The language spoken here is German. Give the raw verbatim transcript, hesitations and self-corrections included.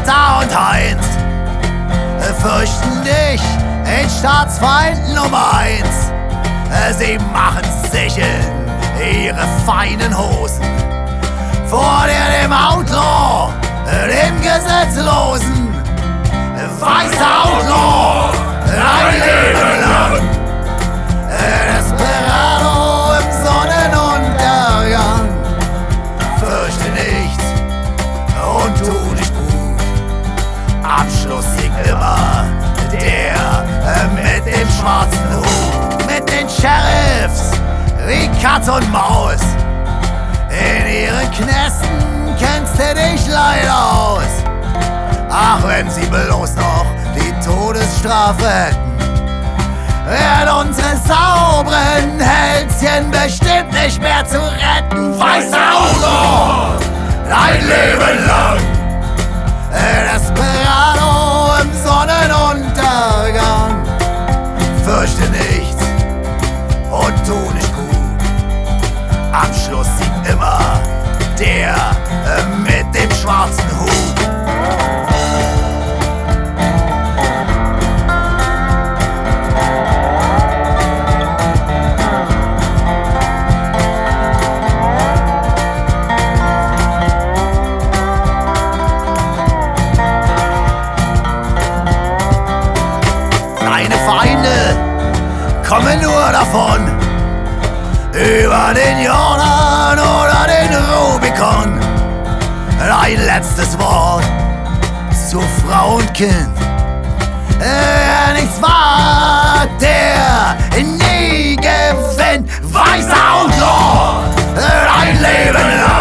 Martha und Heinz fürchten dich, den Staatsfeind Nummer eins. Sie machen sich in ihre feinen Hosen vor dir, dem Outlaw, dem Gesetzlosen. Weißer Outlaw, dein Leben lang. Desperado im Sonnenuntergang. Fürchte nichts und tu nicht gut. Am Schluss siegt immer der mit dem schwarzen Hut. Mit den Sheriffs wie Katz und Maus. In ihren Knästen kennst du dich leider aus. Ach, wenn sie bloß noch die Todesstrafe hätten, wären unsere sauberen Hälschen bestimmt nicht mehr zu retten. Weißer Outlaw, dein Leben lang. Desperado im Sonnenuntergang. Fürchte nichts und tu nicht gut. Am Schluss siegt immer der mit dem schwarzen Hut. Deine Feinde kommen nur davon, über den Jordan oder den Rubikon. Ein letztes Wort zu Frau und Kind. Wer nichts wagt, der nie gewinnt. Weißer Outlaw, dein Leben lang.